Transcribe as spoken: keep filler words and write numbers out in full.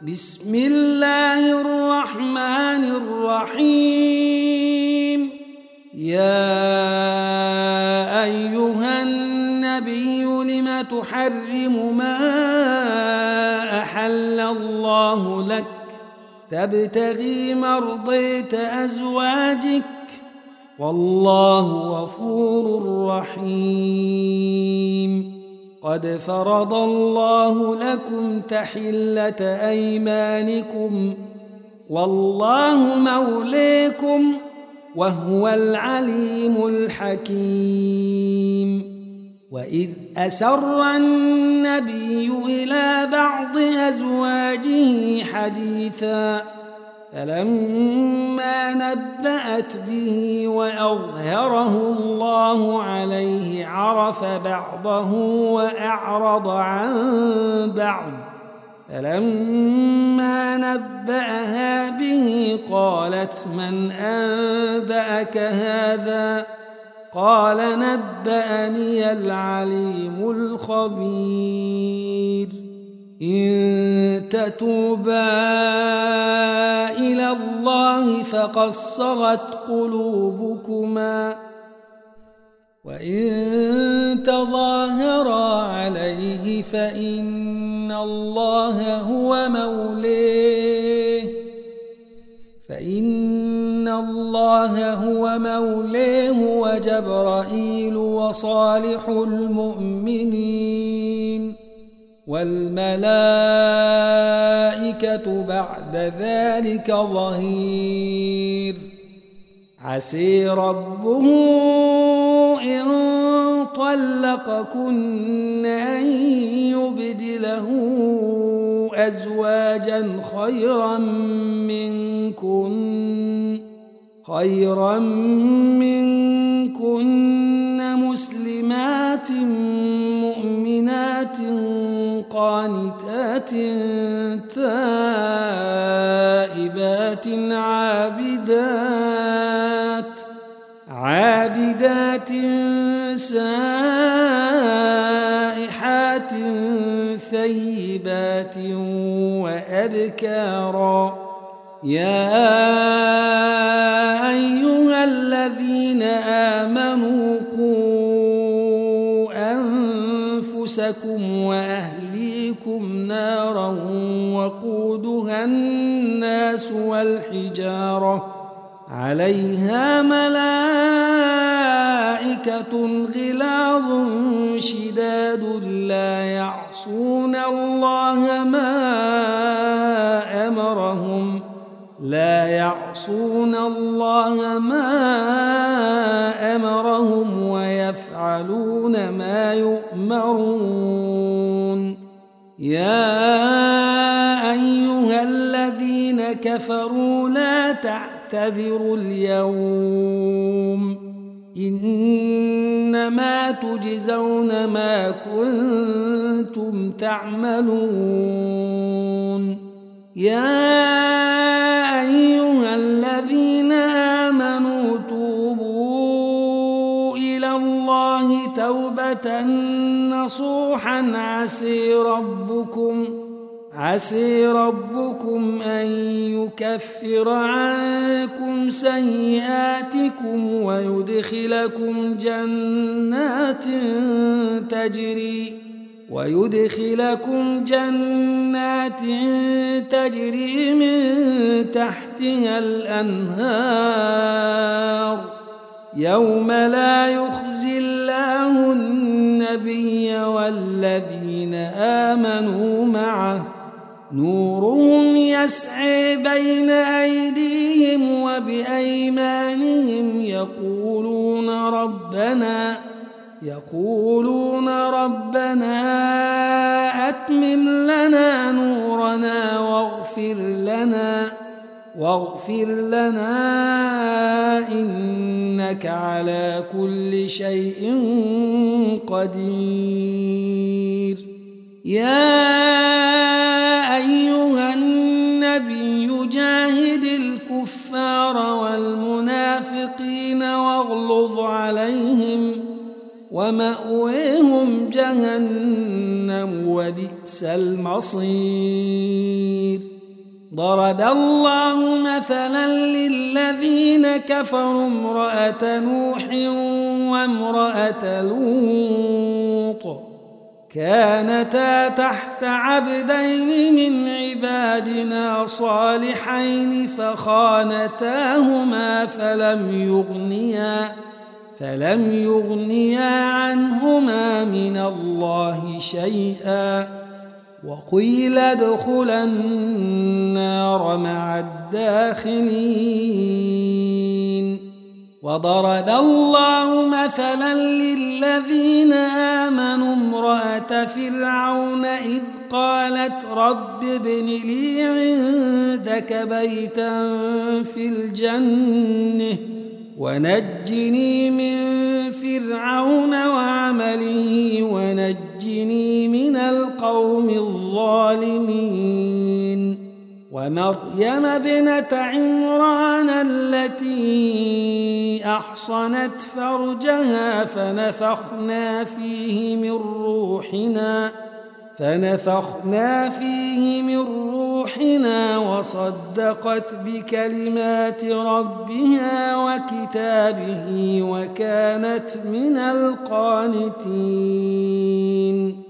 بسم الله الرحمن الرحيم. يا أيها النبي لم تحرم ما أحل الله لك تبتغي مرضية أزواجك والله غفور رحيم. قد فرض الله لكم تحلة أيمانكم والله موليكم وهو العليم الحكيم. وإذ أسر النبي إلى بعض أزواجه حديثا فلما نبأت به وأظهره الله عليه عرف بعضه وأعرض عن بعض فلما نبأها به قالت من أنبأك هذا قال نبأني العليم الخبير. إن تتوبا إلى الله فقد صغت قلوبكما وإن تظاهرا عليه فإن الله هو موليه فإن الله هو موليه وجبرائيل وصالح المؤمنين والملائكة بعد ذلك ظهير. عسى ربه إن طلقكن أن يبدله أزواجا خيرا منكن خيرا منكن مسلمات مؤمنات قانتات تائبات عابدات عابدات سائحات ثيبات وأبكارا. يا أيها الذين آمنوا قوا أنفسكم وأهليكم نارا وقودها الناس والحجارة عليها ملائكة غلاظ شداد لا يعصون الله ما أمرهم لا يعصون الله ما أمرهم ويفعلون ما يؤمرون. يا أيها الذين كفروا لا تعتذروا اليوم إنما تجزون ما كنتم تعملون. يا أيها الذين آمنوا توبوا إلى الله توبة نصوحا عسى ربكم عسى ربكم أن يكفر عنكم سيئاتكم ويدخلكم جنات تجري ويدخلكم جنات تجري من تحتها الأنهار يوم لا يخزي الله النبي والذين آمنوا معه نورهم يسعى بين أيديهم وبأيمانهم يقولون ربنا يقولون ربنا أتمم لنا نورنا واغفر لنا واغفر لنا إنك على كل شيء قدير. يا أيها النبي جاهد الكفار والمنافقين واغلظ عليهم ومأويهم جهنم وبئس المصير. ضرب الله مثلا للذين كفروا امرأة نوح وامرأة لوط كانتا تحت عبدين من عبادنا صالحين فخانتاهما فلم يغنيا فلم يغنيا عنهما من الله شيئا وقيل ادخلا النار مع الداخلين. وضرب الله مثلا للذين آمنوا امرأة فرعون إذ قالت رب ابن لي عندك بيتا في الجنة ونجني من فرعون وعمله ونجني من القوم الظالمين. ومريم ابنة عمران التي أحصنت فرجها فنفخنا فيه من روحنا فنفخنا فيه من روحنا وصدقت بكلمات ربها وكتابه وكانت من القانتين.